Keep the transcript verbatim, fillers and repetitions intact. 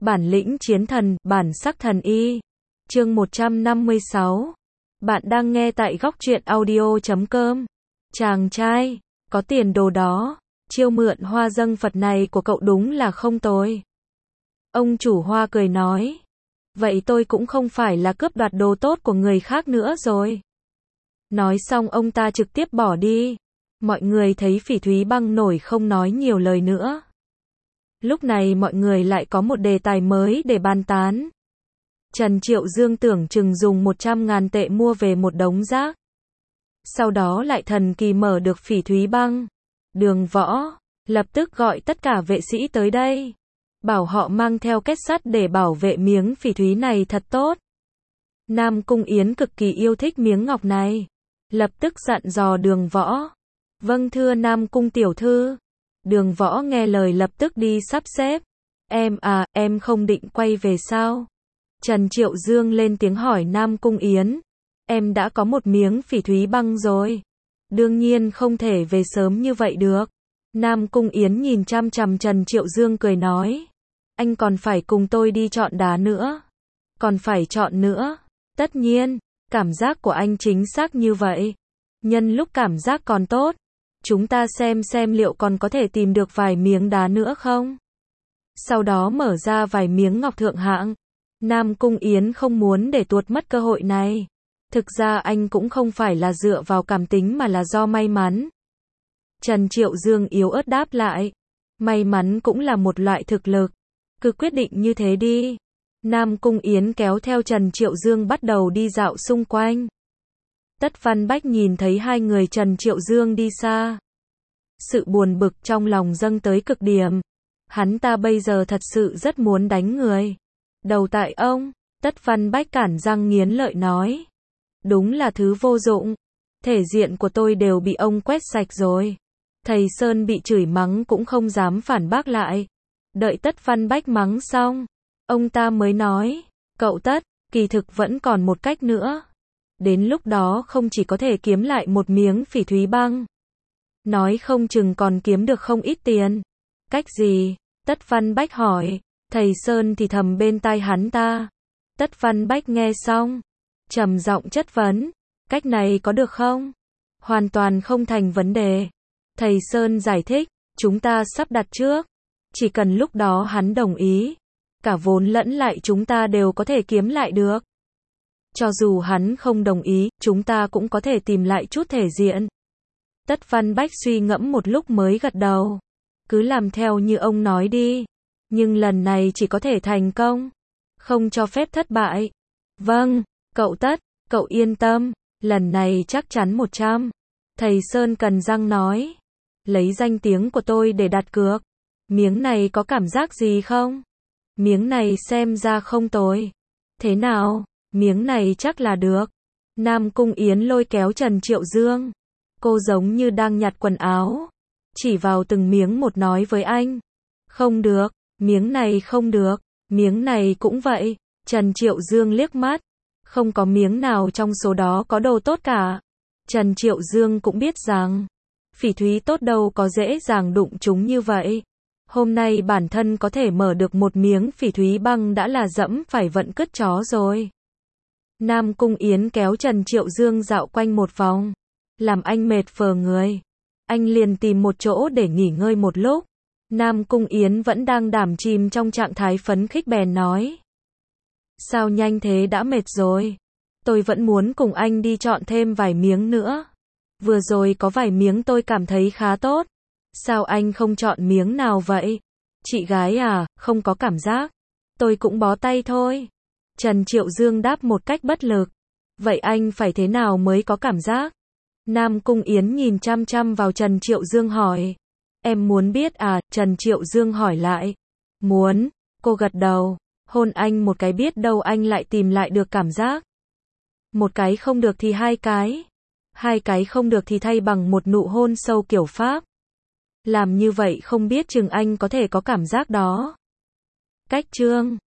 Bản lĩnh chiến thần, bản sắc thần y. Chương một trăm năm mươi sáu. Bạn đang nghe tại góc truyện audio chấm com. Chàng trai, có tiền đồ đó. Chiêu mượn hoa dâng Phật này của cậu đúng là không tồi. Ông chủ hoa cười nói. Vậy tôi cũng không phải là cướp đoạt đồ tốt của người khác nữa rồi. Nói xong ông ta trực tiếp bỏ đi. Mọi người thấy Phỉ Thúy Băng nổi không nói nhiều lời nữa. Lúc này mọi người lại có một đề tài mới để bàn tán. Trần Triệu Dương tưởng chừng dùng một trăm ngàn tệ mua về một đống rác. Sau đó lại thần kỳ mở được Phỉ Thúy Băng. Đường Võ lập tức gọi tất cả vệ sĩ tới đây. Bảo họ mang theo kết sắt để bảo vệ miếng phỉ thúy này thật tốt. Nam Cung Yến cực kỳ yêu thích miếng ngọc này. Lập tức dặn dò Đường Võ. Vâng thưa Nam Cung tiểu thư. Đường Võ nghe lời lập tức đi sắp xếp. Em à, em không định quay về sao? Trần Triệu Dương lên tiếng hỏi Nam Cung Yến. Em đã có một miếng phỉ thúy băng rồi. Đương nhiên không thể về sớm như vậy được. Nam Cung Yến nhìn chăm chằm Trần Triệu Dương cười nói. Anh còn phải cùng tôi đi chọn đá nữa. Còn phải chọn nữa. Tất nhiên, cảm giác của anh chính xác như vậy. Nhân lúc cảm giác còn tốt, chúng ta xem xem liệu còn có thể tìm được vài miếng đá nữa không? Sau đó mở ra vài miếng ngọc thượng hạng. Nam Cung Yến không muốn để tuột mất cơ hội này. Thực ra anh cũng không phải là dựa vào cảm tính mà là do may mắn. Trần Triệu Dương yếu ớt đáp lại. May mắn cũng là một loại thực lực. Cứ quyết định như thế đi. Nam Cung Yến kéo theo Trần Triệu Dương bắt đầu đi dạo xung quanh. Tất Văn Bách nhìn thấy hai người Trần Triệu Dương đi xa. Sự buồn bực trong lòng dâng tới cực điểm. Hắn ta bây giờ thật sự rất muốn đánh người. Đầu tại ông, Tất Văn Bách cản răng nghiến lợi nói. Đúng là thứ vô dụng. Thể diện của tôi đều bị ông quét sạch rồi. Thầy Sơn bị chửi mắng cũng không dám phản bác lại. Đợi Tất Văn Bách mắng xong, ông ta mới nói, cậu Tất, kỳ thực vẫn còn một cách nữa. Đến lúc đó không chỉ có thể kiếm lại một miếng phỉ thúy băng, nói không chừng còn kiếm được không ít tiền. Cách gì? Tất Văn Bách hỏi. Thầy Sơn thì thầm bên tai hắn ta. Tất Văn Bách nghe xong, trầm giọng chất vấn, cách này có được không? Hoàn toàn không thành vấn đề. Thầy Sơn giải thích, chúng ta sắp đặt trước. Chỉ cần lúc đó hắn đồng ý, cả vốn lẫn lại chúng ta đều có thể kiếm lại được. Cho dù hắn không đồng ý, chúng ta cũng có thể tìm lại chút thể diện. Tất Văn Bách suy ngẫm một lúc mới gật đầu. Cứ làm theo như ông nói đi. Nhưng lần này chỉ có thể thành công. Không cho phép thất bại. Vâng, cậu Tất, cậu yên tâm. Lần này chắc chắn một trăm. Thầy Sơn cần răng nói. Lấy danh tiếng của tôi để đặt cược. Miếng này có cảm giác gì không? Miếng này xem ra không tồi. Thế nào? Miếng này chắc là được. Nam Cung Yến lôi kéo Trần Triệu Dương. Cô giống như đang nhặt quần áo. Chỉ vào từng miếng một nói với anh. Không được, miếng này không được, miếng này cũng vậy. Trần Triệu Dương liếc mắt. Không có miếng nào trong số đó có đồ tốt cả. Trần Triệu Dương cũng biết rằng, phỉ thúy tốt đâu có dễ dàng đụng chúng như vậy. Hôm nay bản thân có thể mở được một miếng phỉ thúy băng đã là dẫm phải vận cứt chó rồi. Nam Cung Yến kéo Trần Triệu Dương dạo quanh một vòng. Làm anh mệt phờ người. Anh liền tìm một chỗ để nghỉ ngơi một lúc. Nam Cung Yến vẫn đang đắm chìm trong trạng thái phấn khích bèn nói. Sao nhanh thế đã mệt rồi? Tôi vẫn muốn cùng anh đi chọn thêm vài miếng nữa. Vừa rồi có vài miếng tôi cảm thấy khá tốt. Sao anh không chọn miếng nào vậy? Chị gái à, không có cảm giác. Tôi cũng bó tay thôi. Trần Triệu Dương đáp một cách bất lực. Vậy anh phải thế nào mới có cảm giác? Nam Cung Yến nhìn chăm chăm vào Trần Triệu Dương hỏi. Em muốn biết à? Trần Triệu Dương hỏi lại. Muốn. Cô gật đầu. Hôn anh một cái biết đâu anh lại tìm lại được cảm giác. Một cái không được thì hai cái. Hai cái không được thì thay bằng một nụ hôn sâu kiểu Pháp. Làm như vậy không biết chừng anh có thể có cảm giác đó. Cách chương